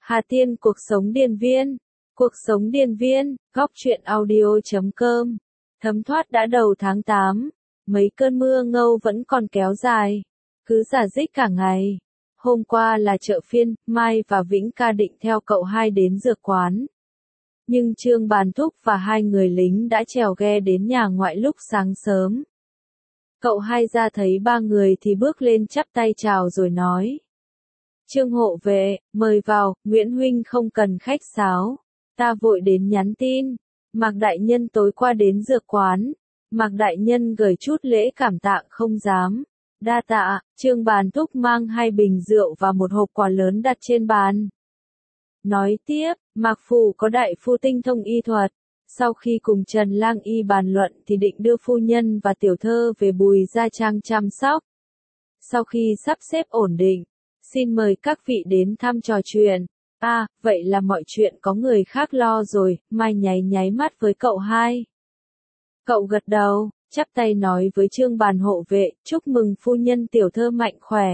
Hà Tiên cuộc sống điền viên. Cuộc sống điền viên, góc truyện audio.com. Thấm thoát đã đầu tháng 8, mấy cơn mưa ngâu vẫn còn kéo dài, cứ rả rích cả ngày. Hôm qua là chợ phiên, Mai và Vĩnh Ca định theo cậu hai đến dược quán. Nhưng Trương Bàn Thúc và hai người lính đã trèo ghe đến nhà ngoại lúc sáng sớm. Cậu hai ra thấy ba người thì bước lên chắp tay chào rồi nói. Trương hộ vệ, mời vào, Nguyễn huynh không cần khách sáo. Ta vội đến nhắn tin. Mạc đại nhân tối qua đến dược quán. Mạc đại nhân gửi chút lễ cảm tạ không dám. Đa tạ, Trương Bàn Thúc mang 2 bình rượu và một hộp quà lớn đặt trên bàn. Nói tiếp, Mạc phủ có đại phu tinh thông y thuật. Sau khi cùng Trần Lang Y bàn luận thì định đưa phu nhân và tiểu thơ về Bùi Gia Trang chăm sóc. Sau khi sắp xếp ổn định, xin mời các vị đến thăm trò chuyện. Vậy là mọi chuyện có người khác lo rồi, Mai nháy mắt với cậu hai. Cậu gật đầu, chắp tay nói với Trương Bàn hộ vệ, chúc mừng phu nhân tiểu thơ mạnh khỏe.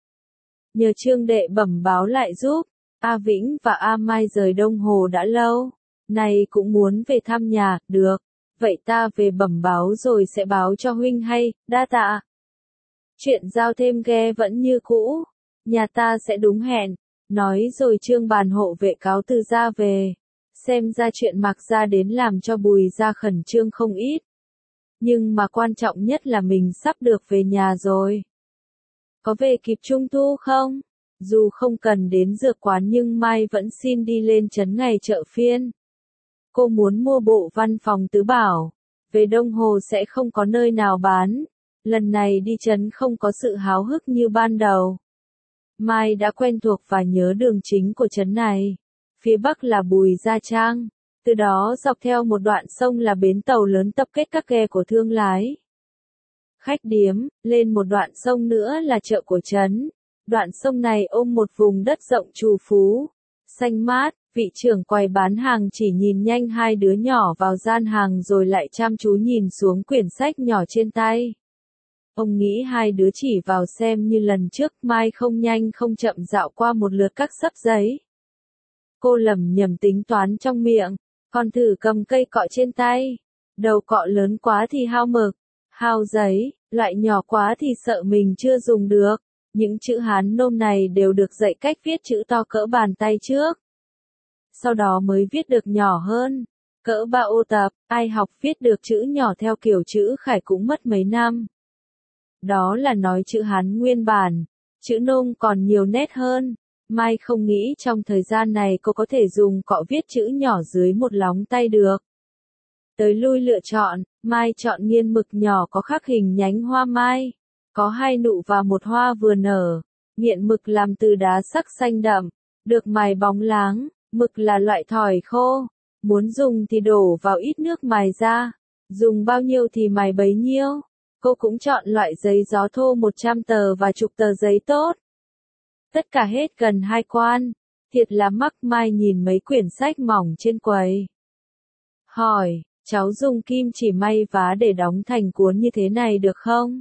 Nhờ Trương đệ bẩm báo lại giúp, A Vĩnh và A Mai rời Đông Hồ đã lâu, này cũng muốn về thăm nhà, được, vậy ta về bẩm báo rồi sẽ báo cho huynh hay, đa tạ. Chuyện giao thêm ghe vẫn như cũ, nhà ta sẽ đúng hẹn. Nói rồi Trương Bàn hộ vệ cáo từ ra về. Xem ra chuyện Mạc gia đến làm cho Bùi gia khẩn trương không ít. Nhưng mà quan trọng nhất là mình sắp được về nhà rồi. Có về kịp Trung thu không? Dù không cần đến dược quán nhưng Mai vẫn xin đi lên trấn ngày chợ phiên. Cô muốn mua bộ văn phòng tứ bảo. Về Đông Hồ sẽ không có nơi nào bán. Lần này đi trấn không có sự háo hức như ban đầu. Mai đã quen thuộc và nhớ đường chính của trấn này. Phía bắc là Bùi Gia Trang. Từ đó dọc theo một đoạn sông là bến tàu lớn tập kết các ghe của thương lái. Khách điếm, lên một đoạn sông nữa là chợ của trấn. Đoạn sông này ôm một vùng đất rộng trù phú, xanh mát, vị trưởng quầy bán hàng chỉ nhìn nhanh 2 đứa nhỏ vào gian hàng rồi lại chăm chú nhìn xuống quyển sách nhỏ trên tay. Ông nghĩ 2 đứa chỉ vào xem như lần trước, Mai không nhanh không chậm dạo qua một lượt các xấp giấy. Cô lẩm nhẩm tính toán trong miệng, còn thử cầm cây cọ trên tay. Đầu cọ lớn quá thì hao mực, hao giấy, loại nhỏ quá thì sợ mình chưa dùng được. Những chữ Hán nôm này đều được dạy cách viết chữ to cỡ bàn tay trước. Sau đó mới viết được nhỏ hơn, cỡ 3 ô tập, ai học viết được chữ nhỏ theo kiểu chữ Khải cũng mất mấy năm. Đó là nói chữ Hán nguyên bản, chữ nôm còn nhiều nét hơn. Mai không nghĩ trong thời gian này cô có thể dùng cọ viết chữ nhỏ dưới một lóng tay được. Tới lui lựa chọn, Mai chọn nghiên mực nhỏ có khắc hình nhánh hoa mai. Có 2 nụ và một hoa vừa nở. Nghiện mực làm từ đá sắc xanh đậm, được mài bóng láng, mực là loại thỏi khô. Muốn dùng thì đổ vào ít nước mài ra, dùng bao nhiêu thì mài bấy nhiêu. Cô cũng chọn loại giấy gió thô 100 tờ và chục tờ giấy tốt. Tất cả hết gần 2 quan. Thiệt là mắc. Mai nhìn mấy quyển sách mỏng trên quầy. Hỏi, cháu dùng kim chỉ may vá để đóng thành cuốn như thế này được không?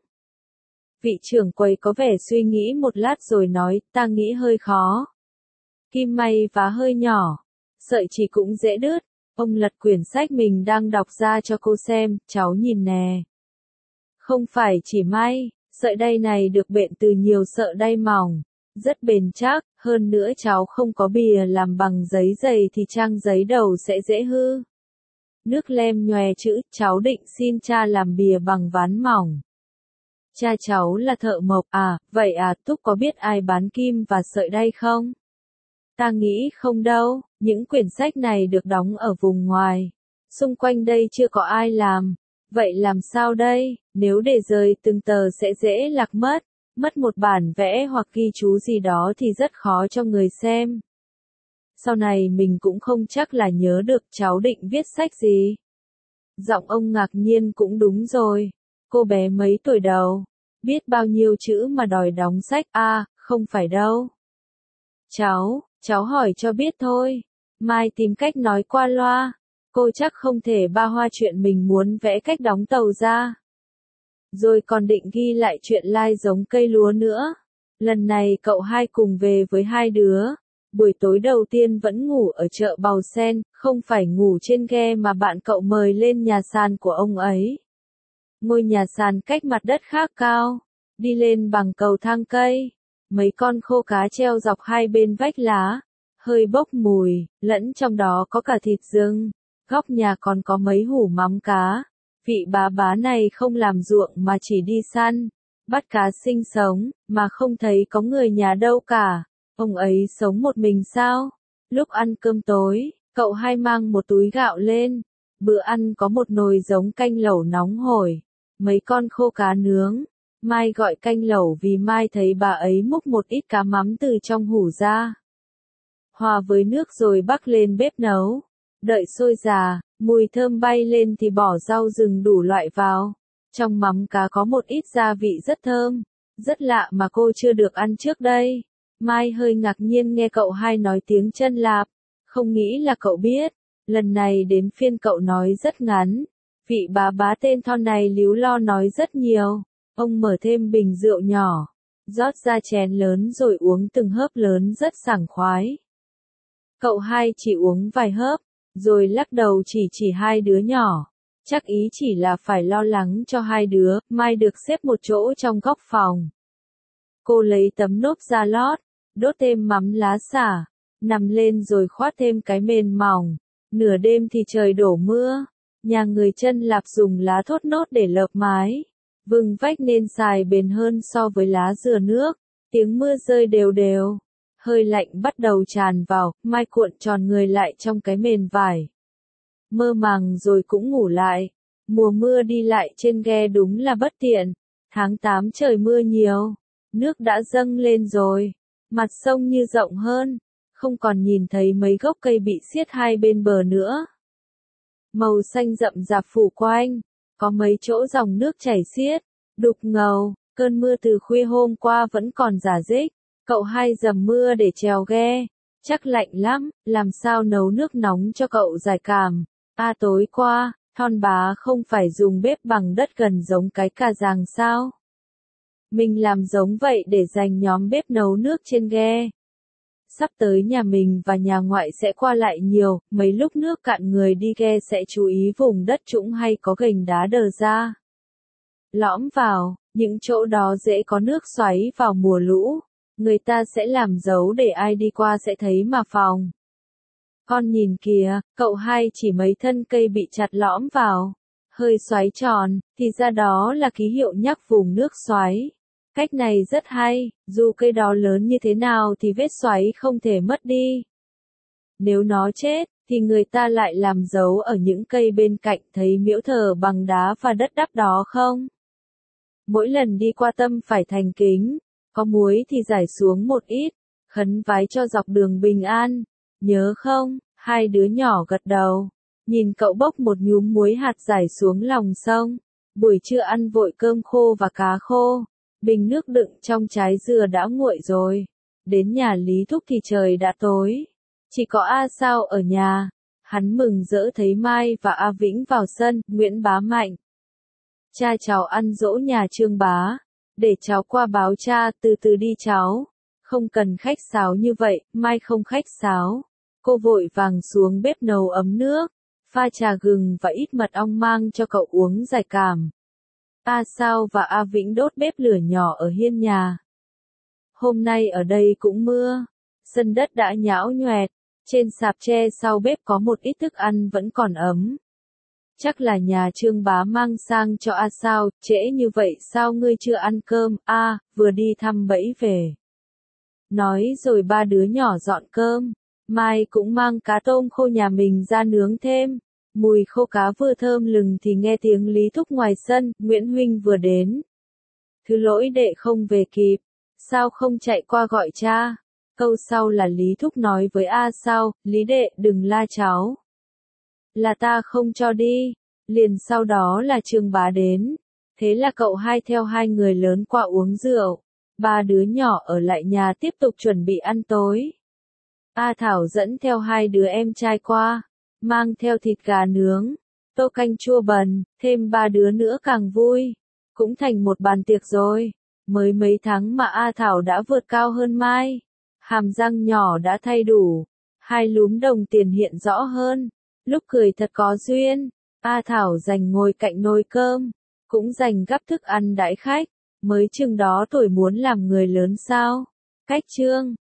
Vị trưởng quầy có vẻ suy nghĩ một lát rồi nói, ta nghĩ hơi khó. Kim may vá hơi nhỏ, sợi chỉ cũng dễ đứt. Ông lật quyển sách mình đang đọc ra cho cô xem, cháu nhìn nè. Không phải chỉ may, sợi đay này được bện từ nhiều sợi đay mỏng, rất bền chắc, hơn nữa cháu không có bìa làm bằng giấy dày thì trang giấy đầu sẽ dễ hư. Nước lem nhòe chữ, cháu định xin cha làm bìa bằng ván mỏng. Cha cháu là thợ mộc vậy Thúc có biết ai bán kim và sợi đay không? Ta nghĩ không đâu, những quyển sách này được đóng ở vùng ngoài. Xung quanh đây chưa có ai làm. Vậy làm sao đây, nếu để rời từng tờ sẽ dễ lạc mất một bản vẽ hoặc ghi chú gì đó thì rất khó cho người xem. Sau này mình cũng không chắc là nhớ được cháu định viết sách gì. Giọng ông ngạc nhiên cũng đúng rồi, cô bé mấy tuổi đầu, biết bao nhiêu chữ mà đòi đóng sách không phải đâu. Cháu hỏi cho biết thôi. Mai tìm cách nói qua loa. Cô chắc không thể ba hoa chuyện mình muốn vẽ cách đóng tàu ra. Rồi còn định ghi lại chuyện lai giống cây lúa nữa. Lần này cậu hai cùng về với 2 đứa. Buổi tối đầu tiên vẫn ngủ ở chợ Bào Sen, không phải ngủ trên ghe mà bạn cậu mời lên nhà sàn của ông ấy. Ngôi nhà sàn cách mặt đất khá cao, đi lên bằng cầu thang cây, mấy con khô cá treo dọc hai bên vách lá, hơi bốc mùi, lẫn trong đó có cả thịt rừng. Góc nhà còn có mấy hũ mắm cá. Vị bá này không làm ruộng mà chỉ đi săn, bắt cá sinh sống, mà không thấy có người nhà đâu cả. Ông ấy sống một mình sao? Lúc ăn cơm tối, cậu hai mang một túi gạo lên. Bữa ăn có một nồi giống canh lẩu nóng hổi, mấy con khô cá nướng. Mai gọi canh lẩu vì Mai thấy bà ấy múc một ít cá mắm từ trong hũ ra. Hòa với nước rồi bắc lên bếp nấu. Đợi sôi già, mùi thơm bay lên thì bỏ rau rừng đủ loại vào. Trong mắm cá có một ít gia vị rất thơm, rất lạ mà cô chưa được ăn trước đây. Mai hơi ngạc nhiên nghe cậu hai nói tiếng Chân Lạp, không nghĩ là cậu biết. Lần này đến phiên cậu nói rất ngắn. Vị bá tên Thon này líu lo nói rất nhiều. Ông mở thêm bình rượu nhỏ, rót ra chén lớn rồi uống từng hớp lớn rất sảng khoái. Cậu hai chỉ uống vài hớp, rồi lắc đầu chỉ hai đứa nhỏ. Chắc ý chỉ là phải lo lắng cho hai đứa. Mai được xếp một chỗ trong góc phòng. Cô lấy tấm nốp ra lót, đốt thêm mắm lá xả, nằm lên rồi khoác thêm cái mền mỏng. Nửa đêm thì trời đổ mưa, nhà người Chân Lạp dùng lá thốt nốt để lợp mái. Vừng vách nên xài bền hơn so với lá dừa nước. Tiếng mưa rơi đều đều. Hơi lạnh bắt đầu tràn vào, Mai cuộn tròn người lại trong cái mền vải. Mơ màng rồi cũng ngủ lại. Mùa mưa đi lại trên ghe đúng là bất tiện. Tháng 8 trời mưa nhiều. Nước đã dâng lên rồi. Mặt sông như rộng hơn. Không còn nhìn thấy mấy gốc cây bị xiết hai bên bờ nữa. Màu xanh rậm rạp phủ quanh. Có mấy chỗ dòng nước chảy xiết, đục ngầu. Cơn mưa từ khuya hôm qua vẫn còn rả rích. Cậu hai dầm mưa để chèo ghe. Chắc lạnh lắm, làm sao nấu nước nóng cho cậu giải cảm. Tối qua, Thon bá không phải dùng bếp bằng đất gần giống cái cà giàng sao? Mình làm giống vậy để dành nhóm bếp nấu nước trên ghe. Sắp tới nhà mình và nhà ngoại sẽ qua lại nhiều, mấy lúc nước cạn người đi ghe sẽ chú ý vùng đất trũng hay có gành đá đờ ra. Lõm vào, những chỗ đó dễ có nước xoáy vào mùa lũ. Người ta sẽ làm dấu để ai đi qua sẽ thấy mà phòng. Con nhìn kìa, cậu hai chỉ mấy thân cây bị chặt lõm vào. Hơi xoáy tròn, thì ra đó là ký hiệu nhắc vùng nước xoáy. Cách này rất hay, dù cây đó lớn như thế nào thì vết xoáy không thể mất đi. Nếu nó chết, thì người ta lại làm dấu ở những cây bên cạnh thấy miễu thờ bằng đá và đất đắp đó không? Mỗi lần đi qua Tâm phải thành kính, có muối thì rải xuống một ít, khấn vái cho dọc đường bình an. Nhớ không? Hai đứa nhỏ gật đầu. Nhìn cậu bốc một nhúm muối hạt rải xuống lòng sông. Buổi trưa ăn vội cơm khô và cá khô. Bình nước đựng trong trái dừa đã nguội rồi. Đến nhà Lý Thúc thì trời đã tối. Chỉ có A Sao ở nhà. Hắn mừng rỡ thấy Mai và A Vĩnh vào sân. Nguyễn Bá Mạnh: cha cháu ăn dỗ nhà Trương bá. Để cháu qua báo cha, từ từ đi cháu. Không cần khách sáo như vậy. Mai không khách sáo. Cô vội vàng xuống bếp nấu ấm nước, pha trà gừng và ít mật ong mang cho cậu uống giải cảm. A Sao và A Vĩnh đốt bếp lửa nhỏ ở hiên nhà. Hôm nay ở đây cũng mưa, sân đất đã nhão nhoẹt, trên sạp tre sau bếp có một ít thức ăn vẫn còn ấm. Chắc là nhà Trương bá mang sang cho A Sao. Trễ như vậy sao ngươi chưa ăn cơm? Vừa đi thăm bẫy về. Nói rồi ba đứa nhỏ dọn cơm. Mai cũng mang cá tôm khô nhà mình ra nướng thêm. Mùi khô cá vừa thơm lừng thì nghe tiếng Lý Thúc ngoài sân. Nguyễn huynh vừa đến. Thứ lỗi đệ không về kịp. Sao không chạy qua gọi cha? Câu sau là Lý Thúc nói với A Sao: Lý đệ đừng la cháu. Là ta không cho đi. Liền sau đó là Trương bá đến. Thế là cậu hai theo hai người lớn qua uống rượu. Ba đứa nhỏ ở lại nhà tiếp tục chuẩn bị ăn tối. A Thảo dẫn theo hai đứa em trai qua, mang theo thịt gà nướng, tô canh chua bần, thêm ba đứa nữa càng vui. Cũng thành một bàn tiệc rồi. Mới mấy tháng mà A Thảo đã vượt cao hơn Mai. Hàm răng nhỏ đã thay đủ, hai lúm đồng tiền hiện rõ hơn, lúc cười thật có duyên. A Thảo dành ngồi cạnh nồi cơm, cũng dành gắp thức ăn đãi khách, mới chừng đó tuổi muốn làm người lớn sao? Cách chương